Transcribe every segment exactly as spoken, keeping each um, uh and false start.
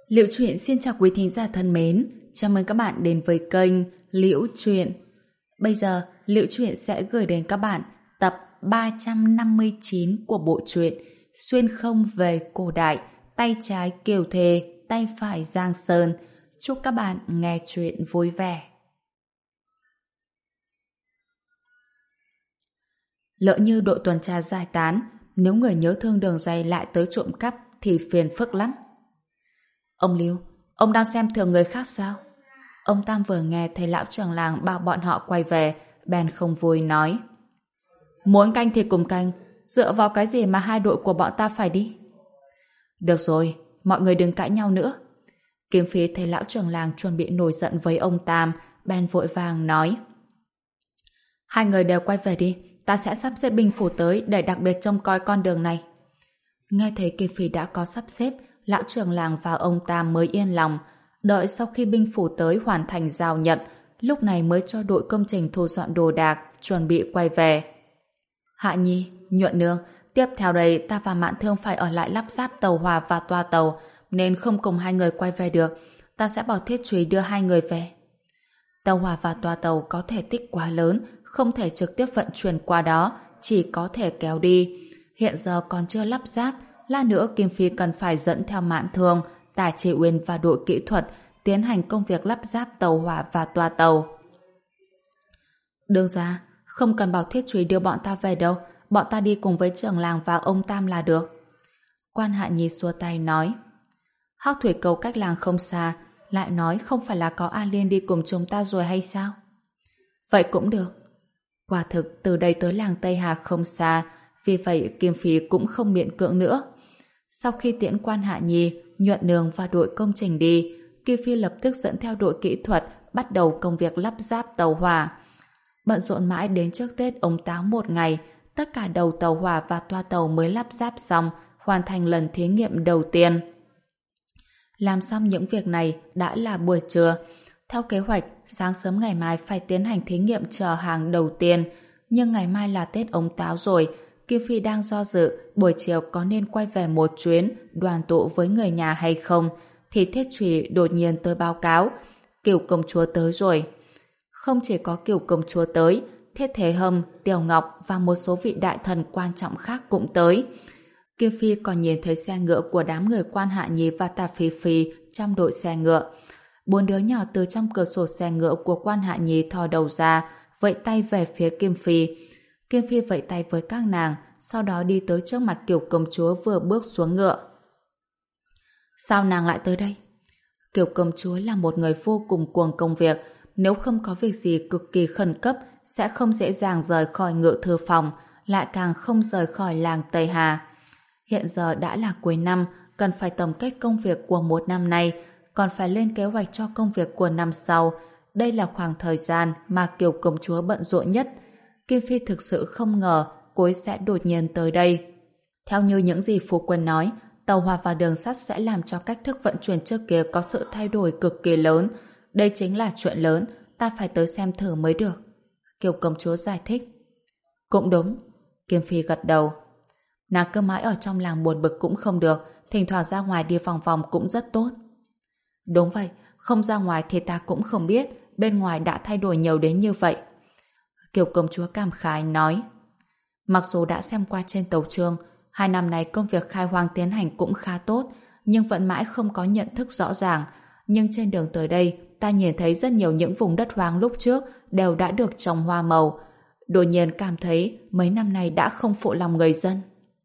Liễu Chuyện xin chào quý thính giả thân mến, chào mừng các bạn đến với kênh Liễu Chuyện. Bây giờ, Liễu Chuyện sẽ gửi đến các bạn tập ba trăm năm mươi chín của bộ truyện Xuyên không về cổ đại, tay trái Kiều Thề, tay phải Giang Sơn. Chúc các bạn nghe chuyện vui vẻ. Lỡ như đội tuần tra giải tán, nếu người nhớ thương Đường Dây lại tới trộm cắp thì phiền phức lắm. Ông Lưu, ông đang xem thường người khác sao? Ông Tam vừa nghe thấy lão trưởng làng bảo bọn họ quay về, bèn không vui nói. Muốn canh thì cùng canh, dựa vào cái gì mà hai đội của bọn ta phải đi? Được rồi, mọi người đừng cãi nhau nữa. Kiếm Phí thấy lão trưởng làng chuẩn bị nổi giận với ông Tam, bèn vội vàng nói. Hai người đều quay về đi, ta sẽ sắp xếp binh phủ tới để đặc biệt trông coi con đường này. Nghe thấy Kiếm Phí đã có sắp xếp, lão trưởng làng và ông Tam mới yên lòng. Đợi sau khi binh phủ tới hoàn thành giao nhận, lúc này mới cho đội công trình thu dọn đồ đạc, chuẩn bị quay về. Hạ Nhi, Nhuận Nương, tiếp theo đây ta và Mạn Thương phải ở lại lắp ráp tàu hỏa và toa tàu, nên không cùng hai người quay về được. Ta sẽ bảo Thiết Chúy đưa hai người về. Tàu hỏa và toa tàu có thể tích quá lớn, không thể trực tiếp vận chuyển qua đó, chỉ có thể kéo đi. Hiện giờ còn chưa lắp ráp, lát nữa Kim Phi cần phải dẫn theo Mạn Thương, Tả Trị Uyên và đội kỹ thuật tiến hành công việc lắp ráp tàu hỏa và toa tàu. Đương ra, không cần bảo Thiết Chúy đưa bọn ta về đâu, bọn ta đi cùng với trưởng làng và ông Tam là được. Quan Hạ Nhi xua tay nói. Hắc Thủy Cầu cách làng không xa, lại nói không phải là có A Liên đi cùng chúng ta rồi hay sao? Vậy cũng được. Quả thực từ đây tới làng Tây Hà không xa, vì vậy Kim Phi cũng không miễn cưỡng nữa. Sau khi tiễn Quan Hạ Nhi, Nhuận Nương và đội công trình đi, Kim Phi lập tức dẫn theo đội kỹ thuật bắt đầu công việc lắp ráp tàu hỏa. Bận rộn mãi đến trước Tết ông Táo một ngày, tất cả đầu tàu hỏa và toa tàu mới lắp ráp xong, hoàn thành lần thí nghiệm đầu tiên. Làm xong những việc này đã là buổi trưa. Theo kế hoạch, sáng sớm ngày mai phải tiến hành thí nghiệm chở hàng đầu tiên, nhưng ngày mai là Tết ông Táo rồi. Kim Phi đang do dự buổi chiều có nên quay về một chuyến đoàn tụ với người nhà hay không, thì Thiết Chủy đột nhiên tới báo cáo Kiều công chúa tới rồi. Không chỉ có Kiều công chúa tới, Thiết Thế Hâm, Tiểu Ngọc và một số vị đại thần quan trọng khác cũng tới. Kim Phi còn nhìn thấy xe ngựa của đám người Quan Hạ Nhi và Tả Phi Phi trong đội xe ngựa. Bốn đứa nhỏ từ trong cửa sổ xe ngựa của Quan Hạ Nhi thò đầu ra, vẫy tay về phía Kim Phi. Kim Phi vẫy tay với các nàng, sau đó đi tới trước mặt Kiều công chúa vừa bước xuống ngựa. Sao nàng lại tới đây? Kiều công chúa là một người vô cùng cuồng công việc, nếu không có việc gì cực kỳ khẩn cấp sẽ không dễ dàng rời khỏi ngự thư phòng, lại càng không rời khỏi làng Tây Hà. Hiện giờ đã là cuối năm, cần phải tổng kết công việc của một năm nay, còn phải lên kế hoạch cho công việc của năm sau. Đây là khoảng thời gian mà Kiều công chúa bận rộn nhất. Kim Phi thực sự không ngờ cô ấy sẽ đột nhiên tới đây. Theo như những gì phu quân nói, tàu hỏa và đường sắt sẽ làm cho cách thức vận chuyển trước kia có sự thay đổi cực kỳ lớn. Đây chính là chuyện lớn, ta phải tới xem thử mới được. Kiều công chúa giải thích. Cũng đúng. Kim Phi gật đầu. Nàng cứ mãi ở trong làng buồn bực cũng không được, thỉnh thoảng ra ngoài đi vòng vòng cũng rất tốt. Đúng vậy, không ra ngoài thì ta cũng không biết bên ngoài đã thay đổi nhiều đến như vậy. Kiều công chúa cảm khái nói. Mặc dù đã xem qua trên tấu chương, hai năm nay công việc khai hoang tiến hành cũng khá tốt, nhưng vẫn mãi không có nhận thức rõ ràng. Nhưng trên đường tới đây, ta nhìn thấy rất nhiều những vùng đất hoang lúc trước đều đã được trồng hoa màu. Đột nhiên cảm thấy mấy năm nay đã không phụ lòng người dân.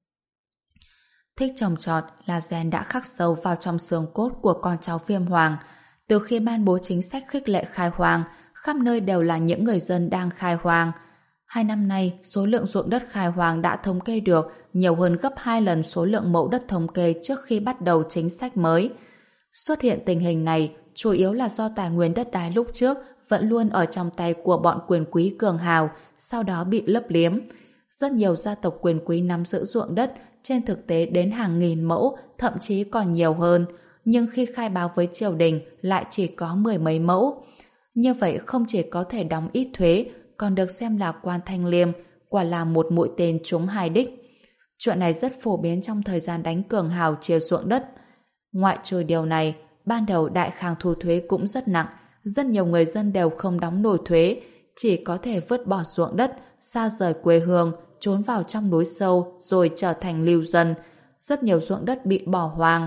Thích trồng trọt là gen đã khắc sâu vào trong xương cốt của con cháu Viêm Hoàng. Từ khi ban bố chính sách khích lệ khai hoang, khắp nơi đều là những người dân đang khai hoang. Hai năm nay, số lượng ruộng đất khai hoang đã thống kê được nhiều hơn gấp hai lần số lượng mẫu đất thống kê trước khi bắt đầu chính sách mới. Xuất hiện tình hình này chủ yếu là do tài nguyên đất đai lúc trước vẫn luôn ở trong tay của bọn quyền quý cường hào, sau đó bị lấp liếm. Rất nhiều gia tộc quyền quý nắm giữ ruộng đất, trên thực tế đến hàng nghìn mẫu, thậm chí còn nhiều hơn, nhưng khi khai báo với triều đình lại chỉ có mười mấy mẫu. Như vậy không chỉ có thể đóng ít thuế, còn được xem là quan thanh liêm, quả là một mũi tên trúng hai đích. Chuyện này rất phổ biến trong thời gian đánh cường hào chia ruộng đất. Ngoại trừ điều này, ban đầu Đại Khang thu thuế cũng rất nặng, rất nhiều người dân đều không đóng nổi thuế, chỉ có thể vứt bỏ ruộng đất, xa rời quê hương, trốn vào trong núi sâu rồi trở thành lưu dân. Rất nhiều ruộng đất bị bỏ hoang.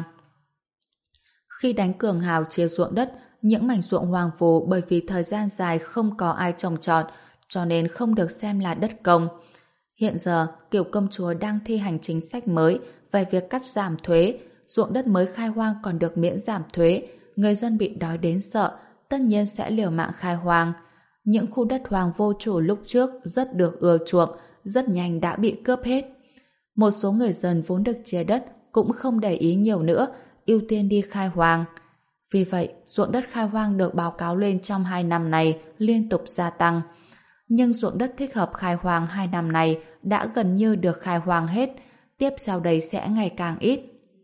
Khi đánh cường hào chia ruộng đất, những mảnh ruộng hoang vu bởi vì thời gian dài không có ai trồng trọt, cho nên không được xem là đất công. Hiện giờ, Kiều công chúa đang thi hành chính sách mới về việc cắt giảm thuế, ruộng đất mới khai hoang còn được miễn giảm thuế, người dân bị đói đến sợ, tất nhiên sẽ liều mạng khai hoang. Những khu đất hoang vô chủ lúc trước rất được ưa chuộng, rất nhanh đã bị cướp hết. Một số người dân vốn được chia đất cũng không để ý nhiều nữa, ưu tiên đi khai hoang. Vì vậy, ruộng đất khai hoang được báo cáo lên trong hai năm này liên tục gia tăng. Nhưng ruộng đất thích hợp khai hoang hai năm này đã gần như được khai hoang hết, tiếp sau đây sẽ ngày càng ít.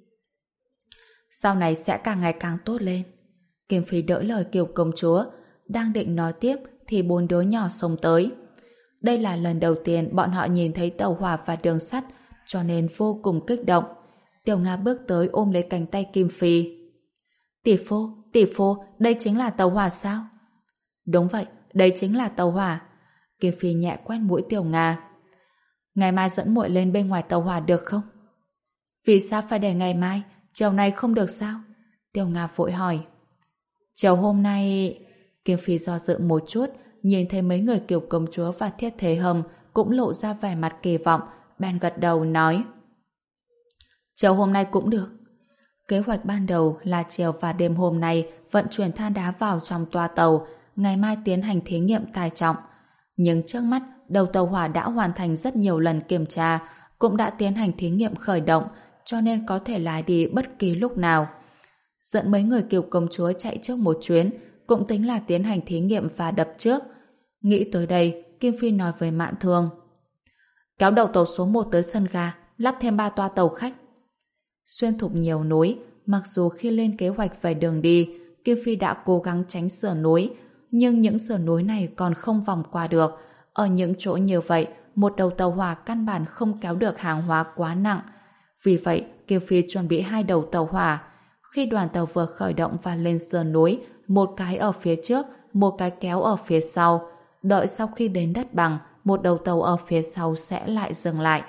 Sau này sẽ càng ngày càng tốt lên. Kim Phi đỡ lời Kiều công chúa, đang định nói tiếp thì bốn đứa nhỏ xông tới. Đây là lần đầu tiên bọn họ nhìn thấy tàu hỏa và đường sắt, cho nên vô cùng kích động. Tiểu Nga bước tới ôm lấy cánh tay Kim Phi. Tỷ phu, tỷ phu, đây chính là tàu hỏa sao? Đúng vậy, đây chính là tàu hỏa. Kim Phi nhẹ quét mũi Tiểu Nga. Ngày mai dẫn muội lên bên ngoài tàu hỏa được không? Vì sao phải để ngày mai? Chiều nay không được sao? Tiểu Nga vội hỏi. Chiều hôm nay... Kim Phi do dự một chút, nhìn thấy mấy người Kiều công chúa và Thiết Thế Hâm cũng lộ ra vẻ mặt kỳ vọng, bèn gật đầu nói. Chiều hôm nay cũng được. Kế hoạch ban đầu là chiều và đêm hôm nay vận chuyển than đá vào trong toa tàu, ngày mai tiến hành thí nghiệm tải trọng. Nhưng trước mắt, đầu tàu hỏa đã hoàn thành rất nhiều lần kiểm tra, cũng đã tiến hành thí nghiệm khởi động, cho nên có thể lái đi bất kỳ lúc nào. Dẫn mấy người Kiều công chúa chạy trước một chuyến, cũng tính là tiến hành thí nghiệm và đập trước. Nghĩ tới đây, Kim Phi nói với Mạn Thương. Kéo đầu tàu số một tới sân ga, lắp thêm ba toa tàu khách. Xuyên thục nhiều núi, mặc dù khi lên kế hoạch về đường đi, Kim Phi đã cố gắng tránh sườn núi, nhưng những sườn núi này còn không vòng qua được. Ở những chỗ như vậy, một đầu tàu hỏa căn bản không kéo được hàng hóa quá nặng. Vì vậy, Kim Phi chuẩn bị hai đầu tàu hỏa. Khi đoàn tàu vừa khởi động và lên sườn núi, một cái ở phía trước, một cái kéo ở phía sau. Đợi sau khi đến đất bằng, một đầu tàu ở phía sau sẽ lại dừng lại.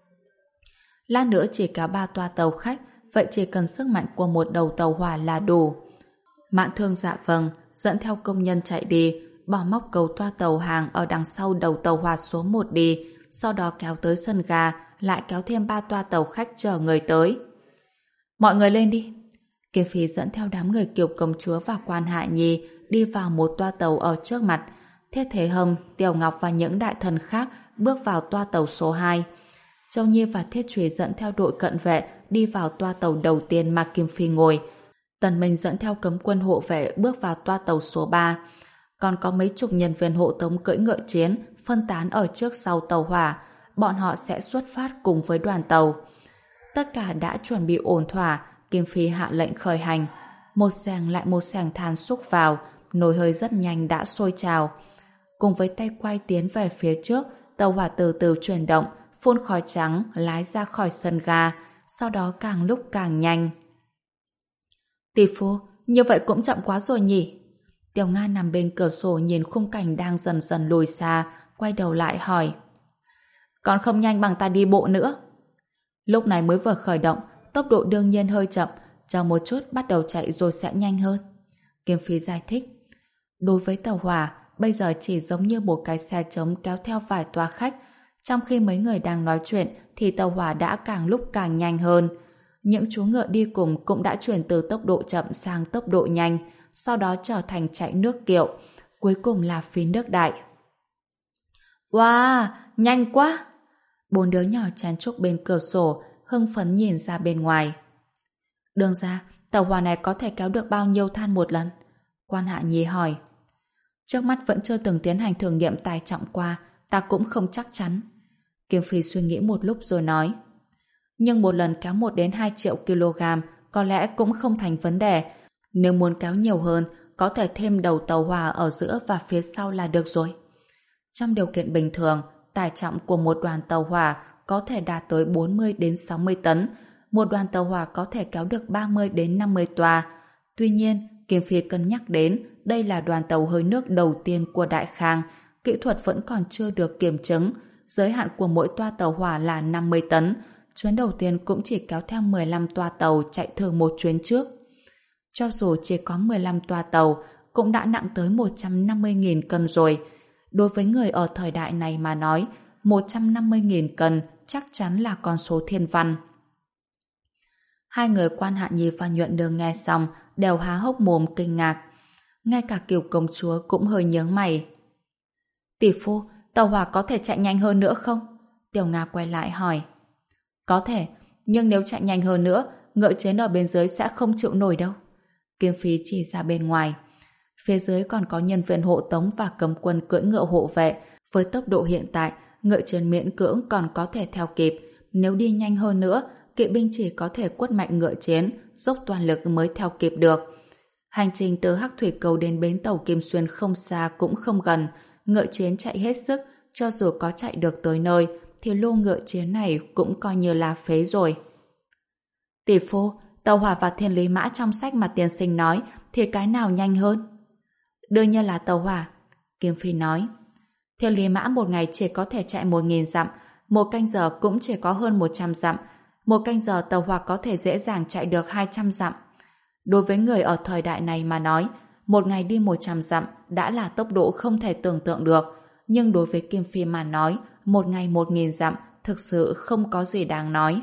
Lát nữa chỉ có ba toa tàu khách, vậy chỉ cần sức mạnh của một đầu tàu hỏa là đủ. Mạn Thương dạ vâng, dẫn theo công nhân chạy đi, bỏ móc cầu toa tàu hàng ở đằng sau đầu tàu hỏa số một đi, sau đó kéo tới sân ga, lại kéo thêm ba toa tàu khách chờ người tới. Mọi người lên đi. Kiều Phi dẫn theo đám người Kiều công chúa và Quan Hạ Nhi đi vào một toa tàu ở trước mặt. Thiết Thế Hâm, Tiểu Ngọc và những đại thần khác bước vào toa tàu số hai. Châu Nhi và Thiết Trùy dẫn theo đội cận vệ đi vào toa tàu đầu tiên mà Kim Phi ngồi. Tần Minh dẫn theo cấm quân hộ vệ bước vào toa tàu số ba. Còn có mấy chục nhân viên hộ tống cưỡi ngựa chiến phân tán ở trước sau tàu hỏa. Bọn họ sẽ xuất phát cùng với đoàn tàu. Tất cả đã chuẩn bị ổn thỏa, Kim Phi hạ lệnh khởi hành. Một xẻng lại một xẻng than xúc vào, nồi hơi rất nhanh đã sôi trào. Cùng với tay quay tiến về phía trước, tàu hỏa từ từ chuyển động, phun khói trắng lái ra khỏi sân ga, sau đó càng lúc càng nhanh. Tỷ phu, như vậy cũng chậm quá rồi nhỉ? Tiểu Nga nằm bên cửa sổ nhìn khung cảnh đang dần dần lùi xa, quay đầu lại hỏi. Còn không nhanh bằng ta đi bộ nữa. Lúc này mới vừa khởi động, tốc độ đương nhiên hơi chậm, chờ một chút bắt đầu chạy rồi sẽ nhanh hơn. Kim Phi giải thích. Đối với tàu hỏa, bây giờ chỉ giống như một cái xe trống kéo theo vài toa khách. Trong khi mấy người đang nói chuyện thì tàu hỏa đã càng lúc càng nhanh hơn. Những chú ngựa đi cùng cũng đã chuyển từ tốc độ chậm sang tốc độ nhanh, sau đó trở thành chạy nước kiệu, cuối cùng là phi nước đại. Wow, nhanh quá! Bốn đứa nhỏ chen chúc bên cửa sổ, hưng phấn nhìn ra bên ngoài. Đường ra, tàu hỏa này có thể kéo được bao nhiêu than một lần? Quan Hạ Nhi hỏi. Trước mắt vẫn chưa từng tiến hành thử nghiệm tải trọng qua, ta cũng không chắc chắn. Kim Phi suy nghĩ một lúc rồi nói. Nhưng một lần kéo một đến hai triệu kg có lẽ cũng không thành vấn đề. Nếu muốn kéo nhiều hơn, có thể thêm đầu tàu hỏa ở giữa và phía sau là được rồi. Trong điều kiện bình thường, tải trọng của một đoàn tàu hỏa có thể đạt tới bốn mươi đến sáu mươi tấn. Một đoàn tàu hỏa có thể kéo được ba mươi đến năm mươi toa. Tuy nhiên, Kim Phi cân nhắc đến đây là đoàn tàu hơi nước đầu tiên của Đại Khang, kỹ thuật vẫn còn chưa được kiểm chứng, giới hạn của mỗi toa tàu hỏa là năm mươi tấn, chuyến đầu tiên cũng chỉ kéo theo mười lăm toa tàu chạy thử một chuyến trước. Cho dù chỉ có mười lăm toa tàu, cũng đã nặng tới một trăm năm mươi nghìn cân rồi. Đối với người ở thời đại này mà nói, một trăm năm mươi nghìn cân chắc chắn là con số thiên văn. Hai người Quan Hạ Nhi và Nhuận Nương nghe xong đều há hốc mồm kinh ngạc. Ngay cả Kiều công chúa cũng hơi nhướng mày. Tỷ phu, tàu hỏa có thể chạy nhanh hơn nữa không? Tiểu Nga quay lại hỏi. Có thể, nhưng nếu chạy nhanh hơn nữa, ngựa chiến ở bên dưới sẽ không chịu nổi đâu. Kim Phi chỉ ra bên ngoài. Phía dưới còn có nhân viên hộ tống và cấm quân cưỡi ngựa hộ vệ. Với tốc độ hiện tại, ngựa chiến miễn cưỡng còn có thể theo kịp. Nếu đi nhanh hơn nữa, kỵ binh chỉ có thể quất mạnh ngựa chiến, dốc toàn lực mới theo kịp được. Hành trình từ Hắc Thủy Cầu đến bến tàu Kim Xuyên không xa cũng không gần. Ngựa chiến chạy hết sức, cho dù có chạy được tới nơi, thì lô ngựa chiến này cũng coi như là phế rồi. Tỷ phu, tàu hỏa và thiên lý mã trong sách mà tiên sinh nói thì cái nào nhanh hơn? Đương nhiên là tàu hỏa, Kim Phi nói. Thiên lý mã một ngày chỉ có thể chạy một nghìn dặm, một canh giờ cũng chỉ có hơn một trăm dặm. Một canh giờ tàu hỏa có thể dễ dàng chạy được hai trăm dặm. Đối với người ở thời đại này mà nói, một ngày đi một trăm dặm đã là tốc độ không thể tưởng tượng được. Nhưng đối với Kim Phi mà nói, một ngày một nghìn dặm thực sự không có gì đáng nói.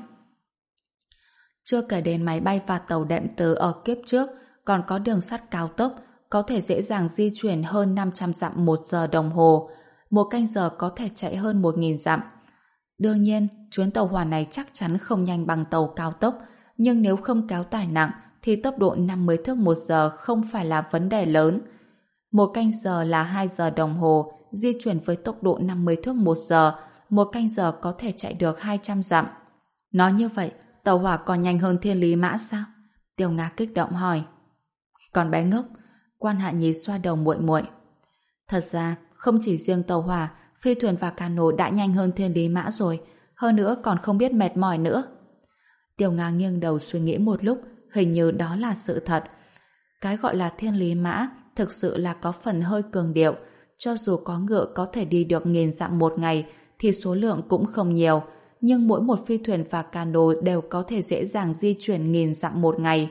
Chưa kể đến máy bay và tàu đệm từ ở kiếp trước, còn có đường sắt cao tốc, có thể dễ dàng di chuyển hơn năm trăm dặm một giờ đồng hồ. Một canh giờ có thể chạy hơn một nghìn dặm. Đương nhiên, chuyến tàu hỏa này chắc chắn không nhanh bằng tàu cao tốc, nhưng nếu không kéo tải nặng thì tốc độ năm mươi thước một giờ không phải là vấn đề lớn. Một canh giờ là hai giờ đồng hồ, di chuyển với tốc độ năm mươi thước một giờ, một canh giờ có thể chạy được hai trăm dặm. Nói như vậy, tàu hỏa còn nhanh hơn thiên lý mã sao? Tiểu Nga kích động hỏi. Còn bé ngốc, Quan Hạ Nhi xoa đầu muội muội. Thật ra, không chỉ riêng tàu hỏa, phi thuyền và cano đã nhanh hơn thiên lý mã rồi, hơn nữa còn không biết mệt mỏi nữa. Tiểu Nga nghiêng đầu suy nghĩ một lúc, hình như đó là sự thật. Cái gọi là thiên lý mã thực sự là có phần hơi cường điệu. Cho dù có ngựa có thể đi được nghìn dặm một ngày thì số lượng cũng không nhiều, nhưng mỗi một phi thuyền và cano đều có thể dễ dàng di chuyển nghìn dặm một ngày.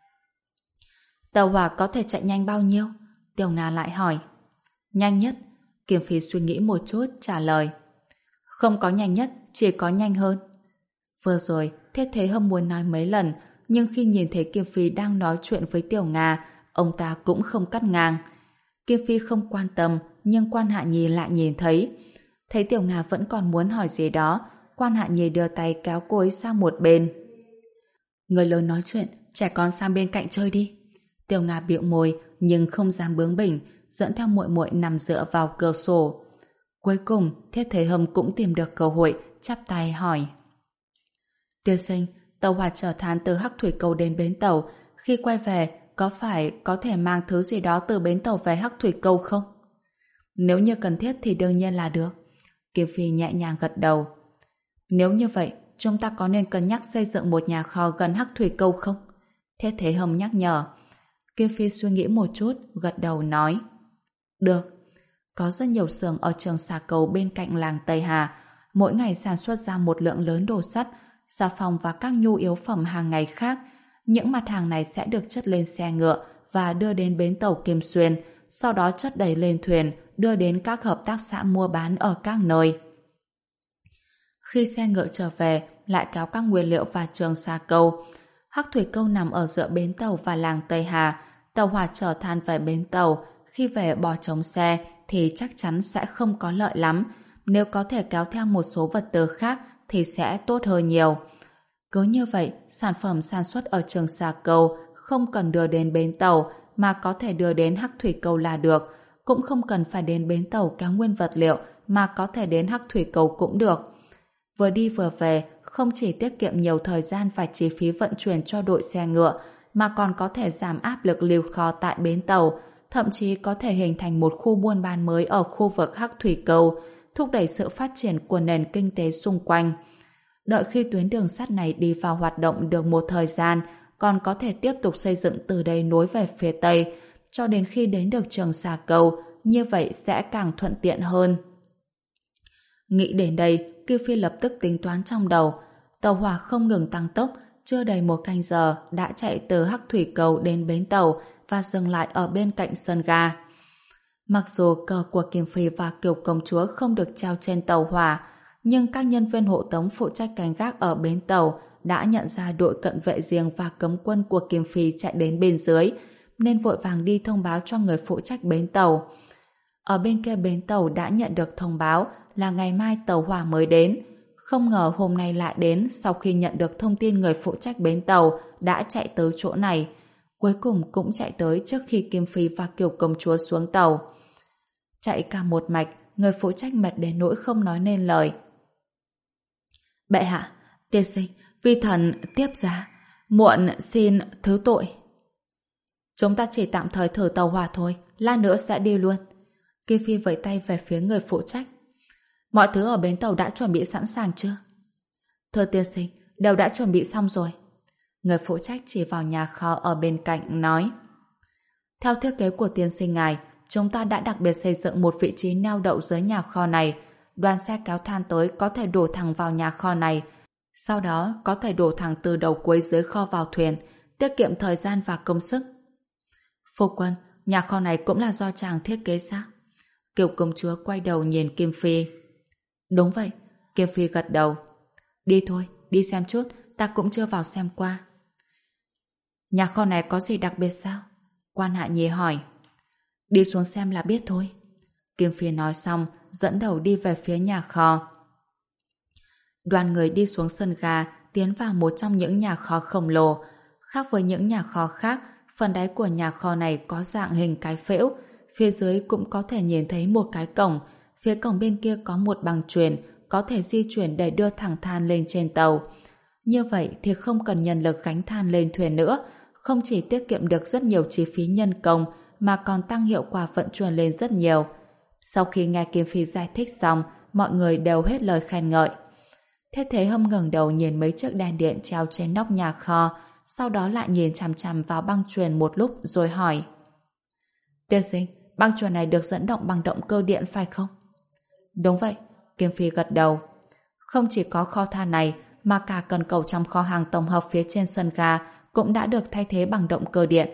Tàu hỏa có thể chạy nhanh bao nhiêu? Tiểu Nga lại hỏi. Nhanh nhất. Kim Phi suy nghĩ một chút trả lời. Không có nhanh nhất, chỉ có nhanh hơn. Vừa rồi, Thiết Thế Hâm muốn nói mấy lần, nhưng khi nhìn thấy Kim Phi đang nói chuyện với Tiểu Nga, ông ta cũng không cắt ngang. Kim Phi không quan tâm, nhưng Quan Hạ Nhi lại nhìn thấy. Thấy Tiểu Nga vẫn còn muốn hỏi gì đó, Quan Hạ Nhi đưa tay kéo cô ấy sang một bên. Người lớn nói chuyện, trẻ con sang bên cạnh chơi đi. Tiểu Nga bĩu môi nhưng không dám bướng bỉnh, dẫn theo muội muội nằm dựa vào cửa sổ. Cuối cùng, Thiết Thế Hâm cũng tìm được cơ hội, chắp tay hỏi. Tiên sinh, tàu hỏa chở than từ Hắc Thủy Cầu đến bến tàu, khi quay về có phải có thể mang thứ gì đó từ bến tàu về Hắc Thủy Cầu không? Nếu như cần thiết thì đương nhiên là được. Kim Phi nhẹ nhàng gật đầu. Nếu như vậy, chúng ta có nên cân nhắc xây dựng một nhà kho gần Hắc Thủy Cầu không? Thiết Thế Hâm nhắc nhở. Kim Phi suy nghĩ một chút, gật đầu nói. Được. Có rất nhiều xưởng ở trường xà cầu bên cạnh làng Tây Hà, mỗi ngày sản xuất ra một lượng lớn đồ sắt, xà phòng và các nhu yếu phẩm hàng ngày khác. Những mặt hàng này sẽ được chất lên xe ngựa và đưa đến bến tàu Kim Xuyên, sau đó chất đầy lên thuyền, đưa đến các hợp tác xã mua bán ở các nơi. Khi xe ngựa trở về, lại kéo các nguyên liệu vào trường xà cầu. Hắc Thủy Cầu nằm ở giữa bến tàu và làng Tây Hà. Tàu hỏa chở than về bến tàu, khi về bỏ trống xe thì chắc chắn sẽ không có lợi lắm. Nếu có thể kéo theo một số vật tư khác thì sẽ tốt hơn nhiều. Cứ như vậy, sản phẩm sản xuất ở trường xà cầu không cần đưa đến bến tàu mà có thể đưa đến Hắc Thủy Cầu là được. Cũng không cần phải đến bến tàu kéo nguyên vật liệu mà có thể đến Hắc Thủy Cầu cũng được. Vừa đi vừa về, không chỉ tiết kiệm nhiều thời gian và chi phí vận chuyển cho đội xe ngựa, mà còn có thể giảm áp lực lưu kho tại bến tàu, thậm chí có thể hình thành một khu buôn bán mới ở khu vực Hắc Thủy Cầu, thúc đẩy sự phát triển của nền kinh tế xung quanh. Đợi khi tuyến đường sắt này đi vào hoạt động được một thời gian, còn có thể tiếp tục xây dựng từ đây nối về phía Tây, cho đến khi đến được Trường Sa Câu, như vậy sẽ càng thuận tiện hơn. Nghĩ đến đây, Kiều Phi lập tức tính toán trong đầu. Tàu hỏa không ngừng tăng tốc, chưa đầy một canh giờ đã chạy từ Hắc Thủy Cầu đến bến tàu và dừng lại ở bên cạnh sân ga. Mặc dù cờ của Kim Phi và Kiều Công Chúa không được treo trên tàu hỏa, nhưng các nhân viên hộ tống phụ trách canh gác ở bến tàu đã nhận ra đội cận vệ riêng và cấm quân của Kim Phi chạy đến bên dưới, nên vội vàng đi thông báo cho người phụ trách bến tàu. Ở bên kia bến tàu đã nhận được thông báo là ngày mai tàu hỏa mới đến. Không ngờ hôm nay lại đến sau khi nhận được thông tin người phụ trách bến tàu đã chạy tới chỗ này. Cuối cùng cũng chạy tới trước khi Kim Phi và Kiều Công Chúa xuống tàu. Chạy cả một mạch, người phụ trách mệt đến nỗi không nói nên lời. Bệ hạ, tiên sinh, vi thần tiếp giá, muộn xin thứ tội. Chúng ta chỉ tạm thời thử tàu hỏa thôi, lát nữa sẽ đi luôn. Kim Phi vẫy tay về phía người phụ trách. Mọi thứ ở bến tàu đã chuẩn bị sẵn sàng chưa? Thưa tiên sinh, đều đã chuẩn bị xong rồi. Người phụ trách chỉ vào nhà kho ở bên cạnh nói. Theo thiết kế của tiên sinh ngài, chúng ta đã đặc biệt xây dựng một vị trí neo đậu dưới nhà kho này. Đoàn xe kéo than tới có thể đổ thẳng vào nhà kho này. Sau đó có thể đổ thẳng từ đầu cuối dưới kho vào thuyền, tiết kiệm thời gian và công sức. Phu quân, nhà kho này cũng là do chàng thiết kế sao? Kiều Công Chúa quay đầu nhìn Kim Phi. Đúng vậy, Kim Phi gật đầu. Đi thôi, đi xem chút, ta cũng chưa vào xem qua. Nhà kho này có gì đặc biệt sao? Quan Hạ Nhi hỏi. Đi xuống xem là biết thôi. Kim Phi nói xong, dẫn đầu đi về phía nhà kho. Đoàn người đi xuống sân ga, tiến vào một trong những nhà kho khổng lồ. Khác với những nhà kho khác, phần đáy của nhà kho này có dạng hình cái phễu, phía dưới cũng có thể nhìn thấy một cái cổng, phía cổng bên kia có một bằng chuyền, có thể di chuyển để đưa thẳng than lên trên tàu. Như vậy thì không cần nhân lực gánh than lên thuyền nữa, không chỉ tiết kiệm được rất nhiều chi phí nhân công, mà còn tăng hiệu quả vận chuyển lên rất nhiều. Sau khi nghe Kim Phi giải thích xong, mọi người đều hết lời khen ngợi. Thế Thế Hâm ngẩng đầu nhìn mấy chiếc đèn điện treo trên nóc nhà kho, sau đó lại nhìn chằm chằm vào băng chuyền một lúc rồi hỏi. Tiên sinh, băng chuyền này được dẫn động bằng động cơ điện phải không? Đúng vậy, Kim Phi gật đầu. Không chỉ có kho than này, mà cả cần cầu trong kho hàng tổng hợp phía trên sân ga cũng đã được thay thế bằng động cơ điện.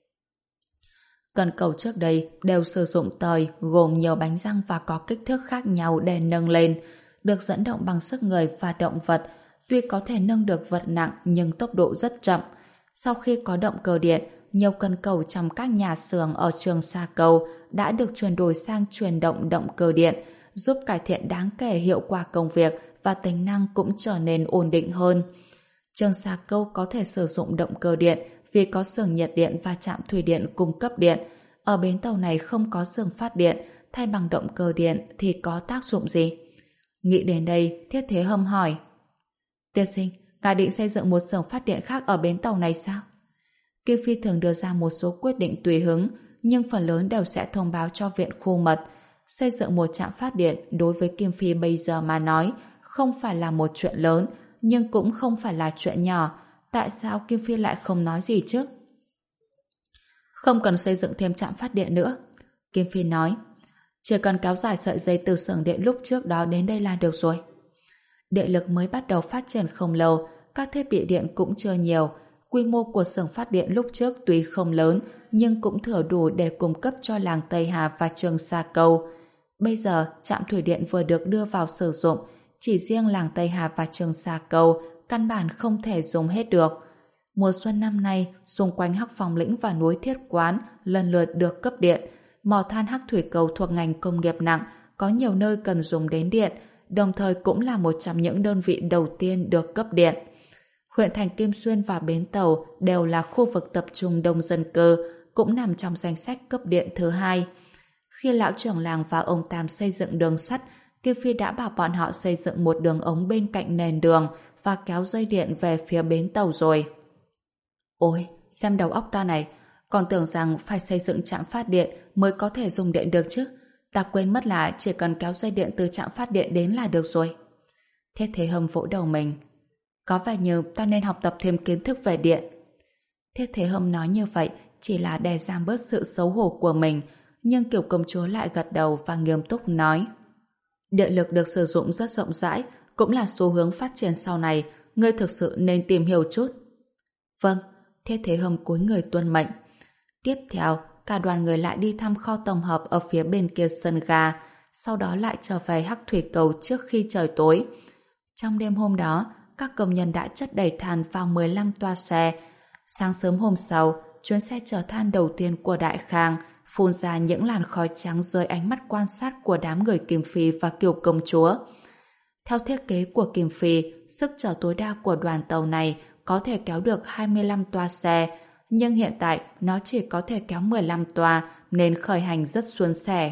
Cần cầu trước đây đều sử dụng tời gồm nhiều bánh răng và có kích thước khác nhau để nâng lên, được dẫn động bằng sức người và động vật, tuy có thể nâng được vật nặng nhưng tốc độ rất chậm. Sau khi có động cơ điện, nhiều cần cầu trong các nhà xưởng ở Trường Sa Câu đã được chuyển đổi sang chuyển động động cơ điện, giúp cải thiện đáng kể hiệu quả công việc và tính năng cũng trở nên ổn định hơn. Trường Sa Câu có thể sử dụng động cơ điện vì có xưởng nhiệt điện và trạm thủy điện cung cấp điện. Ở bến tàu này không có xưởng phát điện, thay bằng động cơ điện thì có tác dụng gì? Nghĩ đến đây, Thiết Thế Hâm hỏi. Tiên sinh, ngài định xây dựng một xưởng phát điện khác ở bến tàu này sao? Kim Phi thường đưa ra một số quyết định tùy hứng, nhưng phần lớn đều sẽ thông báo cho viện khu mật. Xây dựng một trạm phát điện đối với Kim Phi bây giờ mà nói không phải là một chuyện lớn, nhưng cũng không phải là chuyện nhỏ. Tại sao Kim Phi lại không nói gì chứ? Không cần xây dựng thêm trạm phát điện nữa, Kim Phi nói. Chỉ cần kéo dài sợi dây từ xưởng điện lúc trước đó đến đây là được rồi. Điện lực mới bắt đầu phát triển không lâu, các thiết bị điện cũng chưa nhiều. Quy mô của xưởng phát điện lúc trước tuy không lớn, nhưng cũng thừa đủ để cung cấp cho làng Tây Hà và Trường Sa Câu. Bây giờ, trạm thủy điện vừa được đưa vào sử dụng, chỉ riêng làng Tây Hà và Trường Sa Câu căn bản không thể dùng hết được. Mùa xuân năm nay, xung quanh Hắc Phong Lĩnh và núi Thiết Quán lần lượt được cấp điện. Mỏ than Hắc Thủy Cầu thuộc ngành công nghiệp nặng, có nhiều nơi cần dùng đến điện, đồng thời cũng là một trong những đơn vị đầu tiên được cấp điện. Huyện thành Kim Xuyên và Bến Tàu đều là khu vực tập trung đông dân cư, cũng nằm trong danh sách cấp điện thứ hai. Khi lão trưởng làng và ông Tam xây dựng đường sắt, Kim Phi đã bảo bọn họ xây dựng một đường ống bên cạnh nền đường và kéo dây điện về phía bến tàu rồi. Ôi, xem đầu óc ta này, còn tưởng rằng phải xây dựng trạm phát điện mới có thể dùng điện được chứ. Ta quên mất là chỉ cần kéo dây điện từ trạm phát điện đến là được rồi. Thiết Thế Hâm vỗ đầu mình. Có vẻ như ta nên học tập thêm kiến thức về điện. Thiết Thế Hâm nói như vậy chỉ là để giảm bớt sự xấu hổ của mình, nhưng Kiều công chúa lại gật đầu và nghiêm túc nói: địa lực được sử dụng rất rộng rãi, cũng là xu hướng phát triển sau này, ngươi thực sự nên tìm hiểu chút. Vâng, Thiết Thế Hâm cúi người tuân mệnh. Tiếp theo, cả đoàn người lại đi thăm kho tổng hợp ở phía bên kia sân ga, sau đó lại trở về Hắc Thủy Cầu trước khi trời tối. Trong đêm hôm đó, các công nhân đã chất đầy than vào mười lăm toa xe. Sáng sớm hôm sau, chuyến xe chở than đầu tiên của Đại Khang phun ra những làn khói trắng dưới ánh mắt quan sát của đám người Kim Phi và Kiều công chúa. Theo thiết kế của Kim Phi, sức chở tối đa của đoàn tàu này có thể kéo được hai mươi lăm toa xe, nhưng hiện tại nó chỉ có thể kéo mười lăm toa nên khởi hành rất suôn sẻ.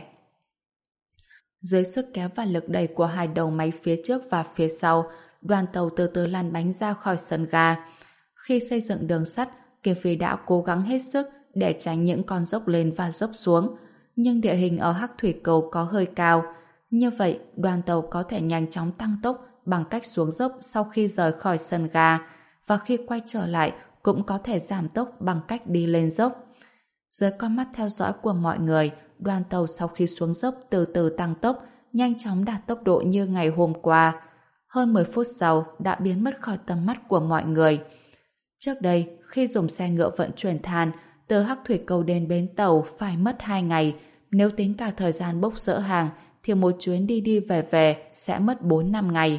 Dưới sức kéo và lực đẩy của hai đầu máy phía trước và phía sau, đoàn tàu từ từ lăn bánh ra khỏi sân ga. Khi xây dựng đường sắt, Kim Phi đã cố gắng hết sức để tránh những con dốc lên và dốc xuống, nhưng địa hình ở Hắc Thủy Cầu có hơi cao. Như vậy, đoàn tàu có thể nhanh chóng tăng tốc bằng cách xuống dốc sau khi rời khỏi sân ga, và khi quay trở lại cũng có thể giảm tốc bằng cách đi lên dốc. Dưới con mắt theo dõi của mọi người, đoàn tàu sau khi xuống dốc từ từ tăng tốc, nhanh chóng đạt tốc độ như ngày hôm qua. Hơn mười phút sau đã biến mất khỏi tầm mắt của mọi người. Trước đây, khi dùng xe ngựa vận chuyển than từ Hắc Thủy Cầu đến bến tàu phải mất hai ngày. Nếu tính cả thời gian bốc dỡ hàng thì một chuyến đi đi về về sẽ mất bốn năm ngày.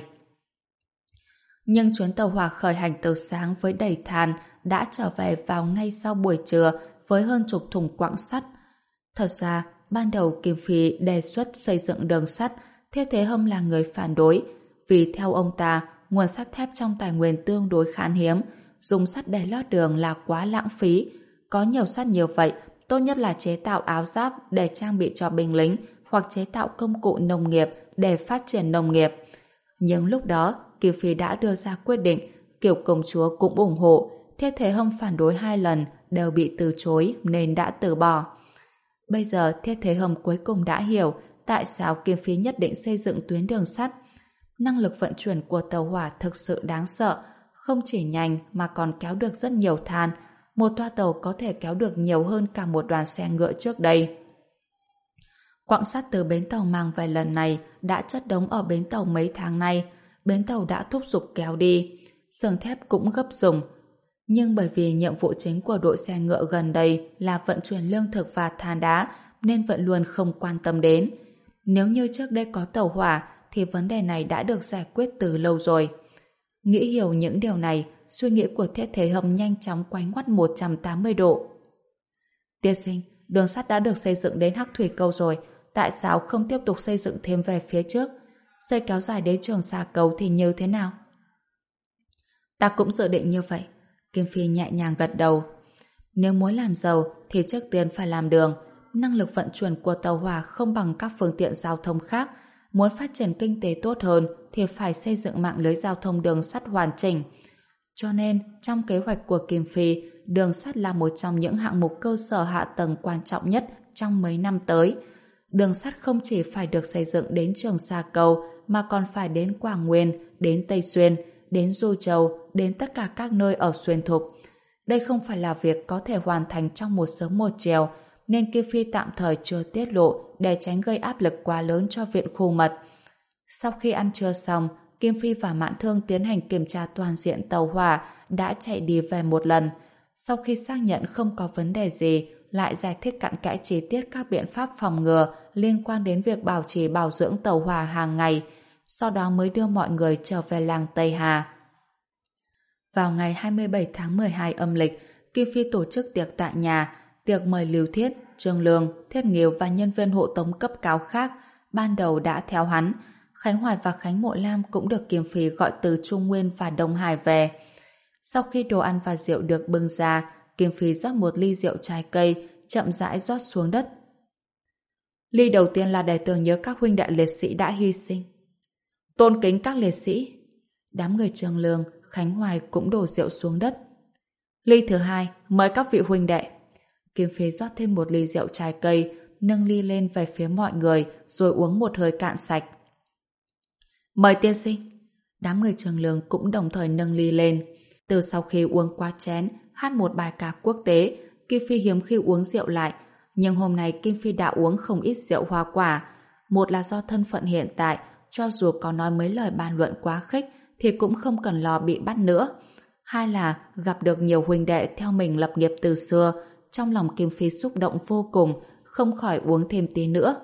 Nhưng chuyến tàu hỏa khởi hành từ sáng với đầy than đã trở về vào ngay sau buổi trưa với hơn chục thùng quặng sắt. Thật ra, ban đầu Kim Phi đề xuất xây dựng đường sắt, Thiết Thế Hâm là người phản đối, vì theo ông ta, nguồn sắt thép trong tài nguyên tương đối khan hiếm, dùng sắt để lót đường là quá lãng phí. Có nhiều sắt như vậy, tốt nhất là chế tạo áo giáp để trang bị cho binh lính hoặc chế tạo công cụ nông nghiệp để phát triển nông nghiệp. Nhưng lúc đó, Kim Phi đã đưa ra quyết định, Kiều công chúa cũng ủng hộ, Thiết Thế Hâm phản đối hai lần đều bị từ chối nên đã từ bỏ. Bây giờ Thiết Thế Hâm cuối cùng đã hiểu tại sao Kim Phi nhất định xây dựng tuyến đường sắt. Năng lực vận chuyển của tàu hỏa thực sự đáng sợ, không chỉ nhanh mà còn kéo được rất nhiều than. Một toa tàu có thể kéo được nhiều hơn cả một đoàn xe ngựa trước đây. Quặng sắt từ bến tàu mang về lần này đã chất đống ở bến tàu mấy tháng nay. Bến tàu đã thúc giục kéo đi, xưởng thép cũng gấp dùng. Nhưng bởi vì nhiệm vụ chính của đội xe ngựa gần đây là vận chuyển lương thực và than đá nên vẫn luôn không quan tâm đến. Nếu như trước đây có tàu hỏa thì vấn đề này đã được giải quyết từ lâu rồi. Nghĩ hiểu những điều này, suy nghĩ của Thiết Thế Hâm nhanh chóng quay ngoắt một trăm tám mươi độ. Tiên sinh, đường sắt đã được xây dựng đến Hắc Thủy Cầu rồi, tại sao không tiếp tục xây dựng thêm về phía trước? Xây kéo dài đến Trường Sa Cầu thì như thế nào? Ta cũng dự định như vậy. Kim Phi nhẹ nhàng gật đầu. Nếu muốn làm giàu thì trước tiên phải làm đường. Năng lực vận chuyển của tàu hỏa không bằng các phương tiện giao thông khác. Muốn phát triển kinh tế tốt hơn thì phải xây dựng mạng lưới giao thông đường sắt hoàn chỉnh. Cho nên, trong kế hoạch của Kim Phi, đường sắt là một trong những hạng mục cơ sở hạ tầng quan trọng nhất trong mấy năm tới. Đường sắt không chỉ phải được xây dựng đến Trường Sa Cầu mà còn phải đến Quảng Nguyên, đến Tây Xuyên, đến Du Châu, đến tất cả các nơi ở Xuyên Thục. Đây không phải là việc có thể hoàn thành trong một sớm một chiều, nên Kim Phi tạm thời chưa tiết lộ để tránh gây áp lực quá lớn cho viện khu mật. Sau khi ăn trưa xong, Kim Phi và Mạn Thương tiến hành kiểm tra toàn diện tàu hỏa đã chạy đi về một lần. Sau khi xác nhận không có vấn đề gì, lại giải thích cặn kẽ chi tiết các biện pháp phòng ngừa liên quan đến việc bảo trì bảo dưỡng tàu hỏa hàng ngày, sau đó mới đưa mọi người trở về làng Tây Hà. Vào ngày hai mươi bảy tháng mười hai âm lịch, Kim Phi tổ chức tiệc tại nhà, tiệc mời Lưu Thiết, Trương Lương, Thiết Nghiêu và nhân viên hộ tống cấp cao khác, ban đầu đã theo hắn. Khánh Hoài và Khánh Mộ Lam cũng được Kim Phi gọi từ Trung Nguyên và Đông Hải về. Sau khi đồ ăn và rượu được bưng ra, Kim Phi rót một ly rượu trái cây, chậm rãi rót xuống đất. Ly đầu tiên là để tưởng nhớ các huynh đệ liệt sĩ đã hy sinh. Tôn kính các liệt sĩ. Đám người Trương Lương, Khánh Hoài cũng đổ rượu xuống đất. Ly thứ hai, mời các vị huynh đệ. Kim Phi rót thêm một ly rượu trái cây, nâng ly lên về phía mọi người, rồi uống một hơi cạn sạch. Mời tiên sinh. Đám người Trương Lương cũng đồng thời nâng ly lên. Từ sau khi uống qua chén, hát một bài ca quốc tế. Kim Phi hiếm khi uống rượu lại, nhưng hôm nay Kim Phi đã uống không ít rượu hoa quả. Một là do thân phận hiện tại, cho dù có nói mấy lời bàn luận quá khích thì cũng không cần lo bị bắt nữa. Hai là gặp được nhiều huynh đệ theo mình lập nghiệp từ xưa, trong lòng Kim Phi xúc động vô cùng, không khỏi uống thêm tí nữa.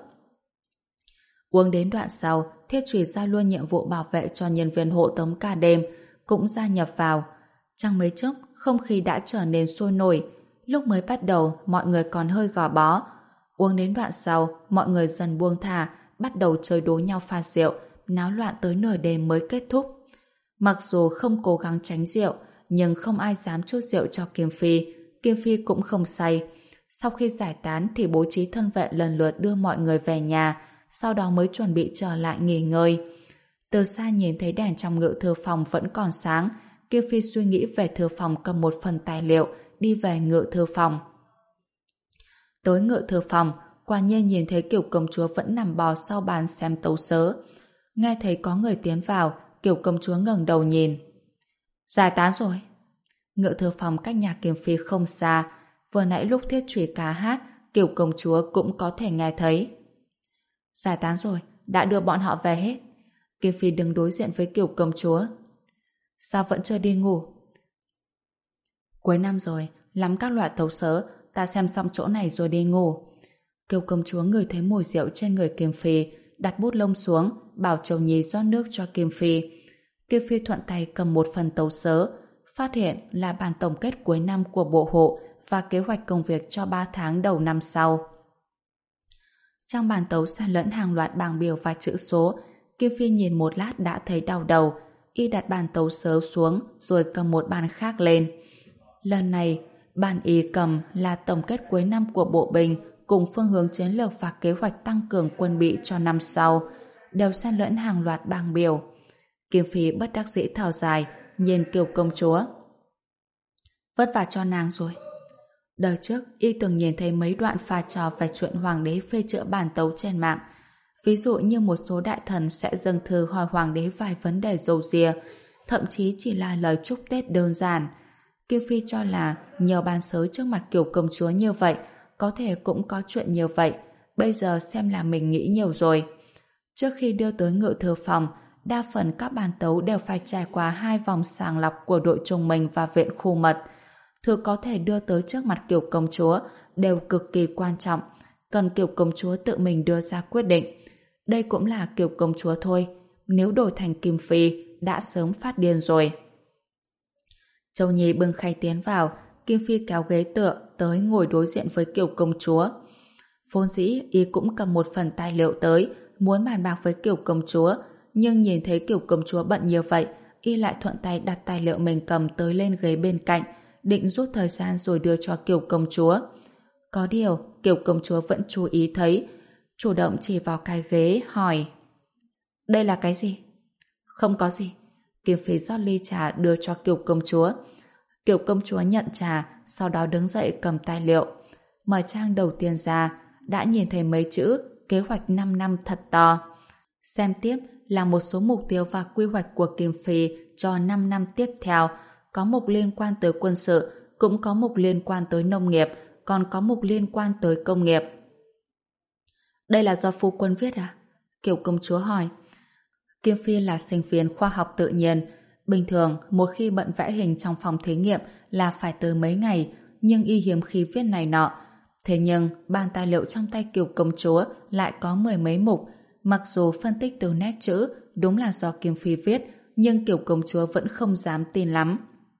Uống đến đoạn sau, Thiết Trùy giao luôn nhiệm vụ bảo vệ cho nhân viên hộ tống cả đêm, cũng gia nhập vào. Chẳng mấy chốc, không khí đã trở nên sôi nổi. Lúc mới bắt đầu, mọi người còn hơi gò bó. Uống đến đoạn sau, mọi người dần buông thả, bắt đầu chơi đố nhau pha rượu, náo loạn tới nửa đêm mới kết thúc. Mặc dù không cố gắng tránh rượu, nhưng không ai dám chút rượu cho Kim Phi. Kim Phi cũng không say. Sau khi giải tán thì bố trí thân vệ lần lượt đưa mọi người về nhà, sau đó mới chuẩn bị trở lại nghỉ ngơi. Từ xa nhìn thấy đèn trong ngự thư phòng vẫn còn sáng, Kim Phi suy nghĩ về thư phòng, cầm một phần tài liệu, đi về ngự thư phòng. Tới ngự thư phòng, quả nhiên nhìn thấy Kiều công chúa vẫn nằm bò sau bàn xem tấu sớ. Nghe thấy có người tiến vào, Kiều công chúa ngẩng đầu nhìn. Giải tán rồi. Ngự thư phòng cách nhà Kim Phi không xa, vừa nãy lúc Thiết Trùy ca hát, Kiều công chúa cũng có thể nghe thấy. Giải tán rồi, đã đưa bọn họ về hết. Kim Phi đứng đối diện với Kiều công chúa. Sao vẫn chưa đi ngủ? Cuối năm rồi, lắm các loại tấu sớ, ta xem xong chỗ này rồi đi ngủ. Kiều công chúa ngửi thấy mùi rượu trên người Kim Phi, đặt bút lông xuống, bảo Châu Nhi rót nước cho Kim Phi. Kim Phi thuận tay cầm một phần tấu sớ, phát hiện là bản tổng kết cuối năm của bộ hộ và kế hoạch công việc cho ba tháng đầu năm sau. Trong bản tấu xen lẫn hàng loạt bảng biểu và chữ số, Kim Phi nhìn một lát đã thấy đau đầu, y đặt bản tấu sớ xuống rồi cầm một bản khác lên. Lần này, bản y cầm là tổng kết cuối năm của bộ binh cùng phương hướng chiến lược và kế hoạch tăng cường quân bị cho năm sau, đều xen lẫn hàng loạt bảng biểu. Kim Phi bất đắc dĩ thở dài, nhìn Kiều công chúa. Vất vả cho nàng rồi. Đời trước, y từng nhìn thấy mấy đoạn pha trò về chuyện hoàng đế phê chữa bản tấu trên mạng. Ví dụ như một số đại thần sẽ dâng thư hỏi hoàng đế vài vấn đề râu ria, thậm chí chỉ là lời chúc Tết đơn giản. Kim Phi cho là nhờ bàn sớ trước mặt Kiều công chúa như vậy, có thể cũng có chuyện như vậy. Bây giờ xem là mình nghĩ nhiều rồi. Trước khi đưa tới ngự thư phòng, đa phần các bàn tấu đều phải trải qua hai vòng sàng lọc của đội trùng mình và viện khu mật. Thư có thể đưa tới trước mặt Kiều công chúa đều cực kỳ quan trọng, cần Kiều công chúa tự mình đưa ra quyết định. Đây cũng là Kiều công chúa thôi, nếu đổi thành Kim Phi đã sớm phát điên rồi. Châu Nhi bưng khay tiến vào, Kim Phi kéo ghế tựa tới ngồi đối diện với Kiều công chúa. Vốn dĩ y cũng cầm một phần tài liệu tới, muốn bàn bạc với Kiều công chúa, nhưng nhìn thấy Kiều công chúa bận như vậy, y lại thuận tay đặt tài liệu mình cầm tới lên ghế bên cạnh, định rút thời gian rồi đưa cho Kiều công chúa. Có điều, Kiều công chúa vẫn chú ý thấy, chủ động chỉ vào cái ghế, hỏi: Đây là cái gì? Không có gì. Kim Phi rót ly trà đưa cho Kiều công chúa. Kiều công chúa nhận trà, sau đó đứng dậy cầm tài liệu. Mở trang đầu tiên ra, đã nhìn thấy mấy chữ kế hoạch năm năm thật to. Xem tiếp là một số mục tiêu và quy hoạch của Kim Phi cho năm năm tiếp theo, có mục liên quan tới quân sự, cũng có mục liên quan tới nông nghiệp, còn có mục liên quan tới công nghiệp. Đây là do phu quân viết à? Kiều công chúa hỏi. Kim Phi là sinh viên khoa học tự nhiên. Bình thường, một khi bận vẽ hình trong phòng thí nghiệm là phải tới mấy ngày, nhưng y hiếm khi viết này nọ. Thế nhưng, bản tài liệu trong tay Kiều công chúa lại có mười mấy mục. Mặc dù phân tích từ nét chữ đúng là do Kim Phi viết, nhưng Kiều công chúa vẫn không dám tin lắm.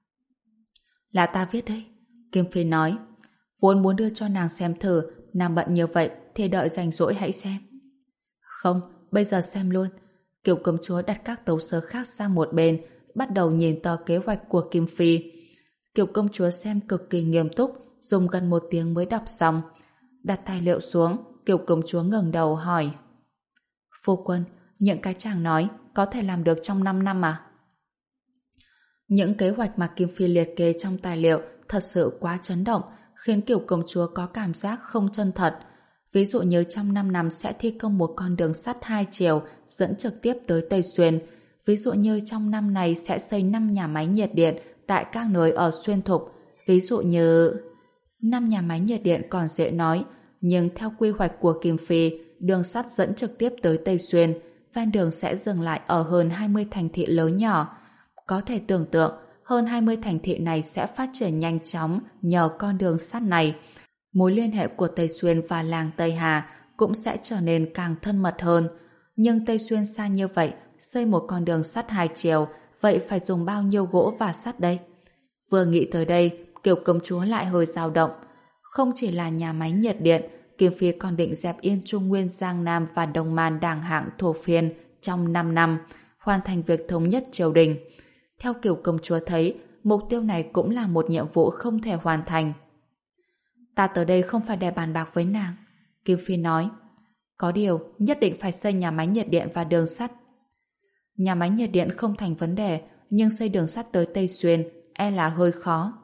Là ta viết đấy, Kim Phi nói. Vốn muốn đưa cho nàng xem thử, nàng bận như vậy thì đợi rảnh rỗi hãy xem. Không, bây giờ xem luôn. Kiều công chúa đặt các tấu sớ khác sang một bên, bắt đầu nhìn tờ kế hoạch của Kim Phi. Kiều công chúa xem cực kỳ nghiêm túc, dùng gần một tiếng mới đọc xong. Đặt tài liệu xuống, Kiều công chúa ngẩng đầu hỏi: Phu quân, những cái chàng nói có thể làm được trong năm năm à? Những kế hoạch mà Kim Phi liệt kê trong tài liệu thật sự quá chấn động, khiến Kiều công chúa có cảm giác không chân thật. Ví dụ như trong năm năm sẽ thi công một con đường sắt hai chiều dẫn trực tiếp tới Tây Xuyên. Ví dụ như trong năm này sẽ xây năm nhà máy nhiệt điện tại các nơi ở Xuyên Thục. Ví dụ như năm nhà máy nhiệt điện còn dễ nói, nhưng theo quy hoạch của Kim Phi, đường sắt dẫn trực tiếp tới Tây Xuyên, ven đường sẽ dừng lại ở hơn hai mươi thành thị lớn nhỏ. Có thể tưởng tượng, hơn hai mươi thành thị này sẽ phát triển nhanh chóng nhờ con đường sắt này. Mối liên hệ của Tây Xuyên và làng Tây Hà cũng sẽ trở nên càng thân mật hơn. Nhưng Tây Xuyên xa như vậy, xây một con đường sắt hai chiều, vậy phải dùng bao nhiêu gỗ và sắt đây? Vừa nghĩ tới đây, Kiều công chúa lại hơi dao động. Không chỉ là nhà máy nhiệt điện, Kim Phi còn định dẹp yên Trung Nguyên, Giang Nam và Đông Man đảng hạng thổ phiên trong năm năm, hoàn thành việc thống nhất triều đình. Theo Kiều công chúa thấy, mục tiêu này cũng là một nhiệm vụ không thể hoàn thành. Ta tới đây không phải để bàn bạc với nàng, Kim Phi nói. Có điều, nhất định phải xây nhà máy nhiệt điện và đường sắt. Nhà máy nhiệt điện không thành vấn đề, nhưng xây đường sắt tới Tây Xuyên e là hơi khó.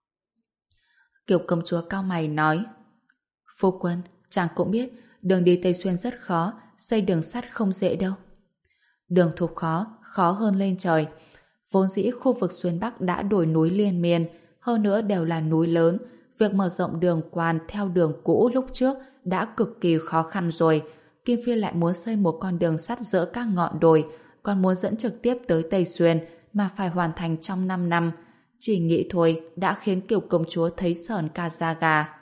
Kiều công chúa cau mày nói, phu quân, chàng cũng biết đường đi Tây Xuyên rất khó, xây đường sắt không dễ đâu. Đường thục khó, khó hơn lên trời. Vốn dĩ khu vực Xuyên Bắc đã đồi núi liên miên, hơn nữa đều là núi lớn. Việc mở rộng đường quan theo đường cũ lúc trước đã cực kỳ khó khăn rồi. Kim Phi lại muốn xây một con đường sắt giữa các ngọn đồi, còn muốn dẫn trực tiếp tới Tây Xuyên mà phải hoàn thành trong năm năm. Chỉ nghĩ thôi đã khiến Kiều công chúa thấy sởn cả da gà.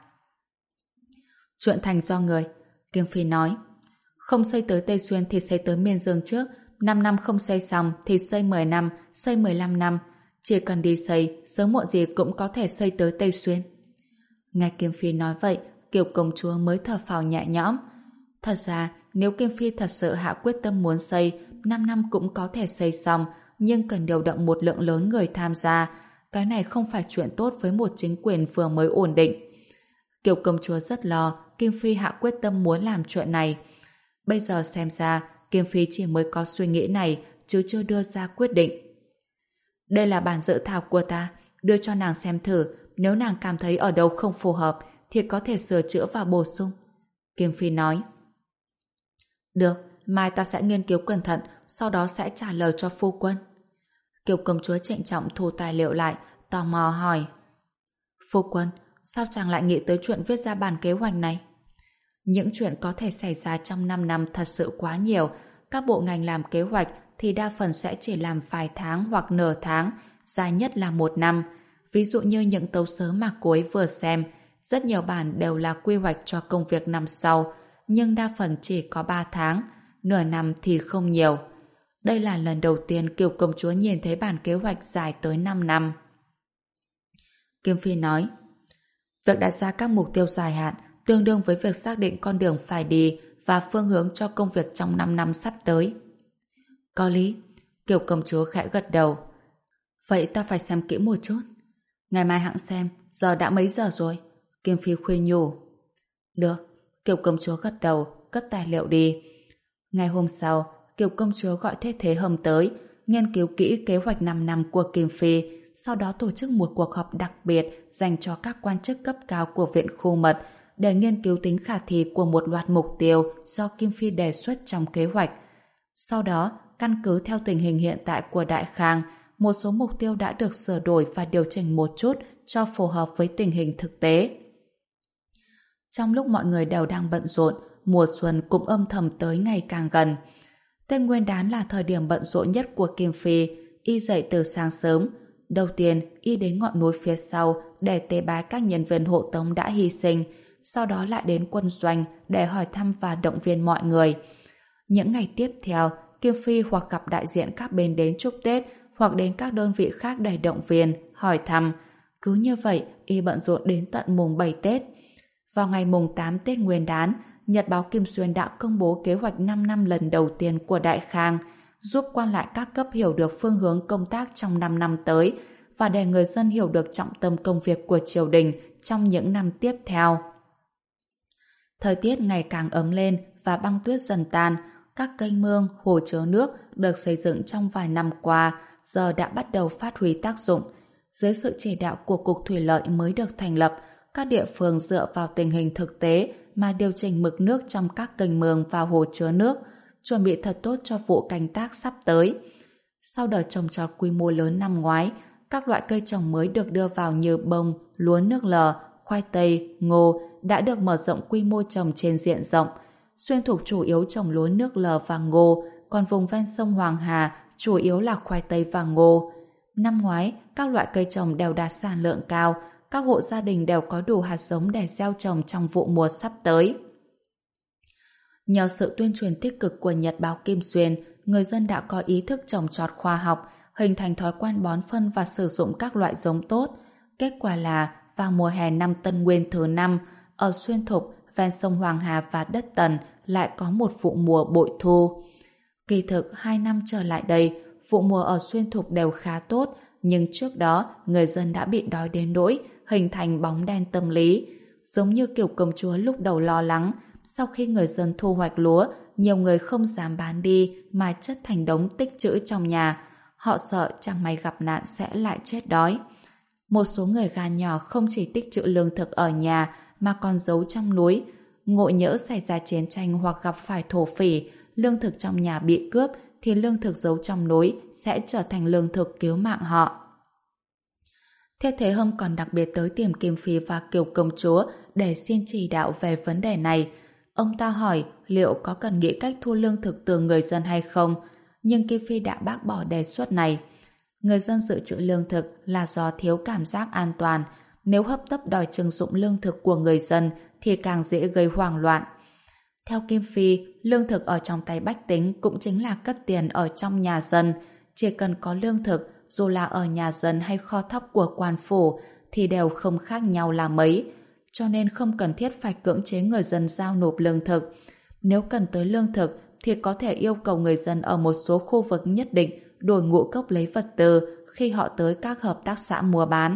Chuyện thành do người, Kim Phi nói. Không xây tới Tây Xuyên thì xây tới Miên Dương trước, năm năm không xây xong thì xây mười năm, xây mười lăm năm. Chỉ cần đi xây, sớm muộn gì cũng có thể xây tới Tây Xuyên. Nghe Kim Phi nói vậy, Kiều công chúa mới thở phào nhẹ nhõm. Thật ra, nếu Kim Phi thật sự hạ quyết tâm muốn xây, năm năm cũng có thể xây xong, nhưng cần điều động một lượng lớn người tham gia. Cái này không phải chuyện tốt với một chính quyền vừa mới ổn định. Kiều công chúa rất lo Kim Phi hạ quyết tâm muốn làm chuyện này. Bây giờ xem ra, Kim Phi chỉ mới có suy nghĩ này, chứ chưa đưa ra quyết định. Đây là bản dự thảo của ta, đưa cho nàng xem thử, nếu nàng cảm thấy ở đâu không phù hợp, thì có thể sửa chữa và bổ sung. Kim Phi nói. Được, mai ta sẽ nghiên cứu cẩn thận, sau đó sẽ trả lời cho phu quân. Kiều công chúa trịnh trọng thu tài liệu lại, tò mò hỏi. Phu quân, sao chàng lại nghĩ tới chuyện viết ra bản kế hoạch này? Những chuyện có thể xảy ra trong năm năm thật sự quá nhiều. Các bộ ngành làm kế hoạch thì đa phần sẽ chỉ làm vài tháng hoặc nửa tháng, dài nhất là một năm. Ví dụ như những tấu sớ mà cô ấy vừa xem, rất nhiều bản đều là quy hoạch cho công việc năm sau, nhưng đa phần chỉ có ba tháng, nửa năm thì không nhiều. Đây là lần đầu tiên Kiều công chúa nhìn thấy bản kế hoạch dài tới năm năm. Kim Phi nói, việc đặt ra các mục tiêu dài hạn tương đương với việc xác định con đường phải đi và phương hướng cho công việc trong năm năm sắp tới. Có lý, Kiều công chúa khẽ gật đầu. Vậy ta phải xem kỹ một chút. Ngày mai hẵng xem, giờ đã mấy giờ rồi? Kim Phi khuyên nhủ. Được, Kiều công chúa gật đầu, cất tài liệu đi. Ngày hôm sau, Kiều công chúa gọi Thiết Thế Hâm tới, nghiên cứu kỹ kế hoạch năm năm của Kim Phi, sau đó tổ chức một cuộc họp đặc biệt dành cho các quan chức cấp cao của Viện Khu Mật để nghiên cứu tính khả thi của một loạt mục tiêu do Kim Phi đề xuất trong kế hoạch. Sau đó, căn cứ theo tình hình hiện tại của Đại Khang, một số mục tiêu đã được sửa đổi và điều chỉnh một chút cho phù hợp với tình hình thực tế. Trong lúc mọi người đều đang bận rộn, mùa xuân cũng âm thầm tới ngày càng gần. Tết Nguyên đán là thời điểm bận rộn nhất của Kim Phi. Y dậy từ sáng sớm. Đầu tiên, y đến ngọn núi phía sau để tế bái các nhân viên hộ tống đã hy sinh, sau đó lại đến quân doanh để hỏi thăm và động viên mọi người. Những ngày tiếp theo, Kim Phi hoặc gặp đại diện các bên đến chúc Tết, hoặc đến các đơn vị khác để động viên, hỏi thăm. Cứ như vậy, y bận rộn đến tận mùng bảy Tết. Vào ngày mùng tám Tết Nguyên đán, Nhật báo Kim Xuyên đã công bố kế hoạch năm năm lần đầu tiên của Đại Khang, giúp quan lại các cấp hiểu được phương hướng công tác trong năm năm tới và để người dân hiểu được trọng tâm công việc của triều đình trong những năm tiếp theo. Thời tiết ngày càng ấm lên và băng tuyết dần tan, các kênh mương, hồ chứa nước được xây dựng trong vài năm qua giờ đã bắt đầu phát huy tác dụng. Dưới sự chỉ đạo của Cục Thủy lợi mới được thành lập, các địa phương dựa vào tình hình thực tế mà điều chỉnh mực nước trong các kênh mương và hồ chứa nước, chuẩn bị thật tốt cho vụ canh tác sắp tới. Sau đợt trồng trọt quy mô lớn năm ngoái, các loại cây trồng mới được đưa vào như bông, lúa nước lờ, khoai tây, ngô đã được mở rộng quy mô trồng trên diện rộng. Xuyên Thục chủ yếu trồng lúa nước lờ và ngô, còn vùng ven sông Hoàng Hà chủ yếu là khoai tây và ngô. Năm ngoái, các loại cây trồng đều đạt sản lượng cao, các hộ gia đình đều có đủ hạt giống để gieo trồng trong vụ mùa sắp tới. Nhờ sự tuyên truyền tích cực của Nhật báo Kim Xuyên, người dân đã có ý thức trồng trọt khoa học, hình thành thói quen bón phân và sử dụng các loại giống tốt. Kết quả là, vào mùa hè năm Tân Nguyên thứ năm, ở Xuyên Thục, ven sông Hoàng Hà và đất Tần lại có một vụ mùa bội thu. Kỳ thực, hai năm trở lại đây, vụ mùa ở Xuyên Thục đều khá tốt, nhưng trước đó, người dân đã bị đói đến nỗi hình thành bóng đen tâm lý. Giống như kiểu công chúa lúc đầu lo lắng, sau khi người dân thu hoạch lúa, nhiều người không dám bán đi mà chất thành đống tích trữ trong nhà. Họ sợ chẳng may gặp nạn sẽ lại chết đói. Một số người gan nhỏ không chỉ tích trữ lương thực ở nhà mà còn giấu trong núi. Ngộ nhỡ xảy ra chiến tranh hoặc gặp phải thổ phỉ, lương thực trong nhà bị cướp thì lương thực giấu trong núi sẽ trở thành lương thực cứu mạng họ. Thiết Thế Hâm còn đặc biệt tới tìm Kim Phi và Kiều Công Chúa để xin chỉ đạo về vấn đề này. Ông ta hỏi liệu có cần nghĩ cách thu lương thực từ người dân hay không, nhưng Kim Phi đã bác bỏ đề xuất này. Người dân dự trữ lương thực là do thiếu cảm giác an toàn, nếu hấp tấp đòi trừng dụng lương thực của người dân thì càng dễ gây hoảng loạn. Theo Kim Phi, lương thực ở trong tay bách tính cũng chính là cất tiền ở trong nhà dân. Chỉ cần có lương thực, dù là ở nhà dân hay kho thóc của quan phủ, thì đều không khác nhau là mấy. Cho nên không cần thiết phải cưỡng chế người dân giao nộp lương thực. Nếu cần tới lương thực, thì có thể yêu cầu người dân ở một số khu vực nhất định đổi ngũ cốc lấy vật tư khi họ tới các hợp tác xã mua bán.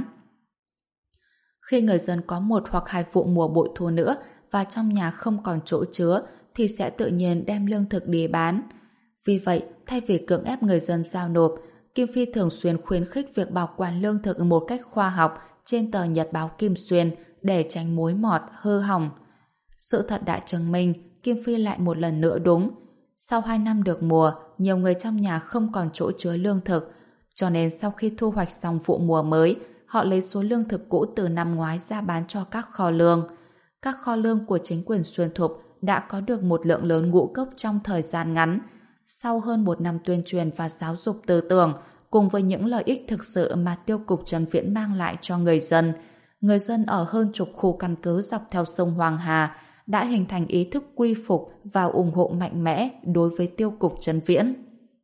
Khi người dân có một hoặc hai vụ mùa bội thu nữa và trong nhà không còn chỗ chứa, thì sẽ tự nhiên đem lương thực đi bán. Vì vậy, thay vì cưỡng ép người dân giao nộp, Kim Phi thường xuyên khuyến khích việc bảo quản lương thực một cách khoa học trên tờ Nhật báo Kim Xuyên để tránh mối mọt, hư hỏng. Sự thật đã chứng minh Kim Phi lại một lần nữa đúng. Sau hai năm được mùa, nhiều người trong nhà không còn chỗ chứa lương thực, cho nên sau khi thu hoạch xong vụ mùa mới, họ lấy số lương thực cũ từ năm ngoái ra bán cho các kho lương. Các kho lương của chính quyền Xuyên Thục đã có được một lượng lớn ngũ cốc trong thời gian ngắn. Sau hơn một năm tuyên truyền và giáo dục tư tưởng, cùng với những lợi ích thực sự mà tiêu cục Trần Viễn mang lại cho người dân, người dân ở hơn chục khu căn cứ dọc theo sông Hoàng Hà đã hình thành ý thức quy phục và ủng hộ mạnh mẽ đối với tiêu cục Trần Viễn.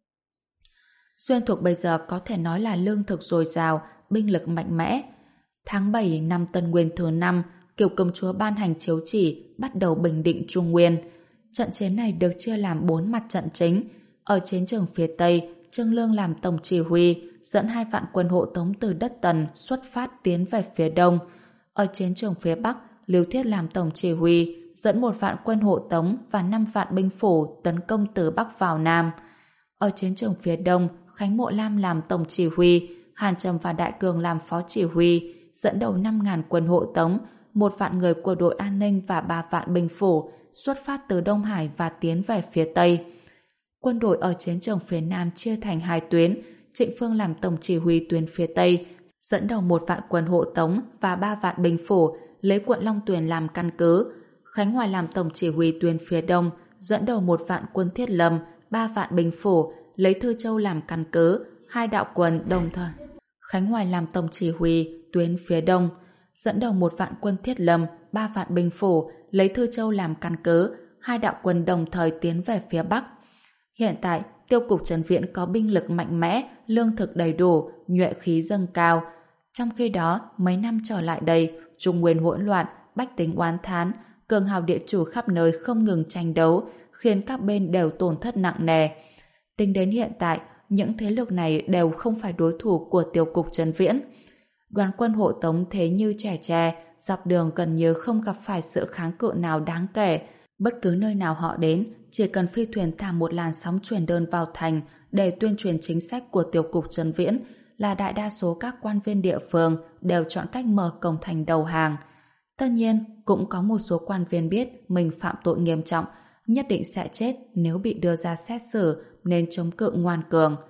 Xuyên Thục bây giờ có thể nói là lương thực dồi dào, binh lực mạnh mẽ. Tháng bảy năm Tân Nguyên thứ năm, Kiều Công Chúa ban hành chiếu chỉ bắt đầu bình định Trung Nguyên. Trận chiến này được chia làm bốn mặt trận chính. Ở chiến trường phía Tây, Trương Lương làm tổng chỉ huy, dẫn hai vạn quân hộ tống từ đất Tần xuất phát tiến về phía Đông. Ở chiến trường phía Bắc, Lưu Thiết làm tổng chỉ huy, dẫn một vạn quân hộ tống và năm vạn binh phủ tấn công từ Bắc vào Nam. Ở chiến trường phía Đông, Khánh Mộ Lam làm tổng chỉ huy, Hàn Trầm và Đại Cường làm phó chỉ huy, dẫn đầu năm ngàn quân hộ tống, một vạn người của đội an ninh và ba vạn binh phủ xuất phát từ Đông Hải và tiến về phía Tây. Quân đội ở chiến trường phía Nam chia thành hai tuyến. Trịnh Phương làm tổng chỉ huy tuyến phía Tây, dẫn đầu một vạn quân hộ tống và ba vạn binh phủ, lấy quận Long Tuyền làm căn cứ. Khánh Hoài làm tổng chỉ huy tuyến phía Đông, dẫn đầu một vạn quân thiết lâm, ba vạn binh phủ, lấy Thư Châu làm căn cứ, hai đạo quân đồng thời. Khánh Hoài làm tổng chỉ huy tuyến phía Đông, dẫn đầu một vạn quân thiết lâm, ba vạn binh phủ, lấy Thư Châu làm căn cứ, hai đạo quân đồng thời tiến về phía Bắc. Hiện tại, tiêu cục Trần Viễn có binh lực mạnh mẽ, lương thực đầy đủ, nhuệ khí dâng cao. Trong khi đó, mấy năm trở lại đây, Trung Nguyên hỗn loạn, bách tính oán thán, cường hào địa chủ khắp nơi không ngừng tranh đấu, khiến các bên đều tổn thất nặng nề. Tính đến hiện tại, những thế lực này đều không phải đối thủ của tiêu cục Trần Viễn. Đoàn quân hộ tống thế như trẻ tre, dọc đường gần như không gặp phải sự kháng cự nào đáng kể. Bất cứ nơi nào họ đến, chỉ cần phi thuyền thả một làn sóng truyền đơn vào thành để tuyên truyền chính sách của tiêu cục Trần Viễn, là đại đa số các quan viên địa phương đều chọn cách mở cổng thành đầu hàng. Tất nhiên, cũng có một số quan viên biết mình phạm tội nghiêm trọng, nhất định sẽ chết nếu bị đưa ra xét xử, nên chống cự ngoan cường.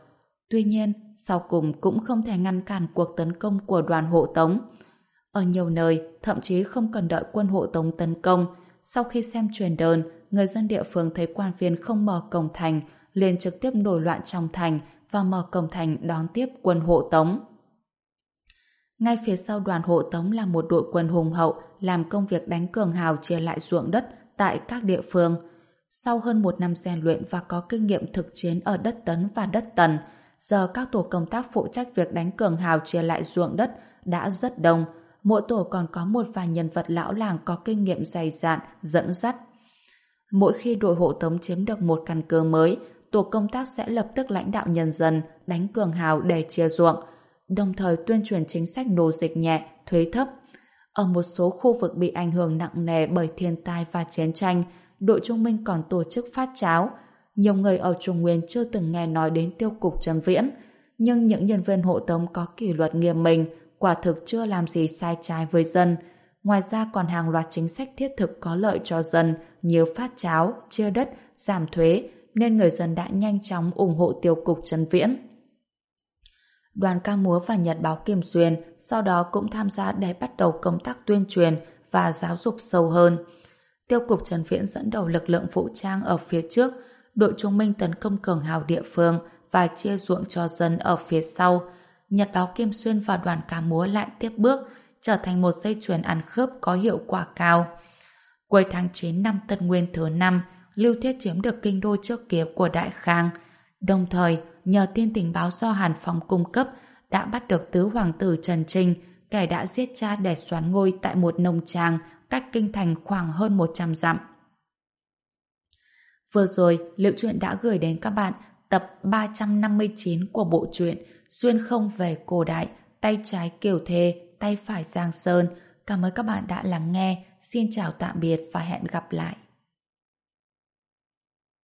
Tuy nhiên, sau cùng cũng không thể ngăn cản cuộc tấn công của đoàn hộ tống. Ở nhiều nơi, thậm chí không cần đợi quân hộ tống tấn công. Sau khi xem truyền đơn, người dân địa phương thấy quan viên không mở cổng thành, liền trực tiếp nổi loạn trong thành và mở cổng thành đón tiếp quân hộ tống. Ngay phía sau đoàn hộ tống là một đội quân hùng hậu làm công việc đánh cường hào chia lại ruộng đất tại các địa phương. Sau hơn một năm rèn luyện và có kinh nghiệm thực chiến ở đất Tấn và đất Tần, giờ các tổ công tác phụ trách việc đánh cường hào chia lại ruộng đất đã rất đông. Mỗi tổ còn có một vài nhân vật lão làng có kinh nghiệm dày dạn, dẫn dắt. Mỗi khi đội hộ tống chiếm được một căn cứ mới, tổ công tác sẽ lập tức lãnh đạo nhân dân đánh cường hào để chia ruộng, đồng thời tuyên truyền chính sách nô dịch nhẹ, thuế thấp. Ở một số khu vực bị ảnh hưởng nặng nề bởi thiên tai và chiến tranh, đội Trung Minh còn tổ chức phát cháo. Nhiều người ở Trung Nguyên chưa từng nghe nói đến tiêu cục Trần Viễn, nhưng những nhân viên hộ tống có kỷ luật nghiêm minh, quả thực chưa làm gì sai trái với dân. Ngoài ra còn hàng loạt chính sách thiết thực có lợi cho dân như phát cháo, chia đất, giảm thuế, nên người dân đã nhanh chóng ủng hộ tiêu cục Trần Viễn. Đoàn ca múa và nhật báo Kim Xuyên sau đó cũng tham gia để bắt đầu công tác tuyên truyền và giáo dục sâu hơn. Tiêu cục Trần Viễn dẫn đầu lực lượng vũ trang ở phía trước, đội Trung Minh tấn công cường hào địa phương và chia ruộng cho dân ở phía sau. Nhật báo Kim Xuyên và đoàn ca múa lại tiếp bước, trở thành một dây chuyền ăn khớp có hiệu quả cao. Cuối tháng chín năm Tân Nguyên thứ năm, Lưu Thiết chiếm được kinh đô trước kia của Đại Khang. Đồng thời, nhờ tin tình báo do Hàn Phong cung cấp, đã bắt được tứ hoàng tử Trần Trinh, kẻ đã giết cha để soán ngôi tại một nông trang cách kinh thành khoảng hơn một trăm dặm. Vừa rồi, Liệu Truyện đã gửi đến các bạn tập ba trăm năm mươi chín của bộ truyện Xuyên không về cổ đại, tay trái Kiều Thê, tay phải Giang Sơn. Cảm ơn các bạn đã lắng nghe. Xin chào tạm biệt và hẹn gặp lại.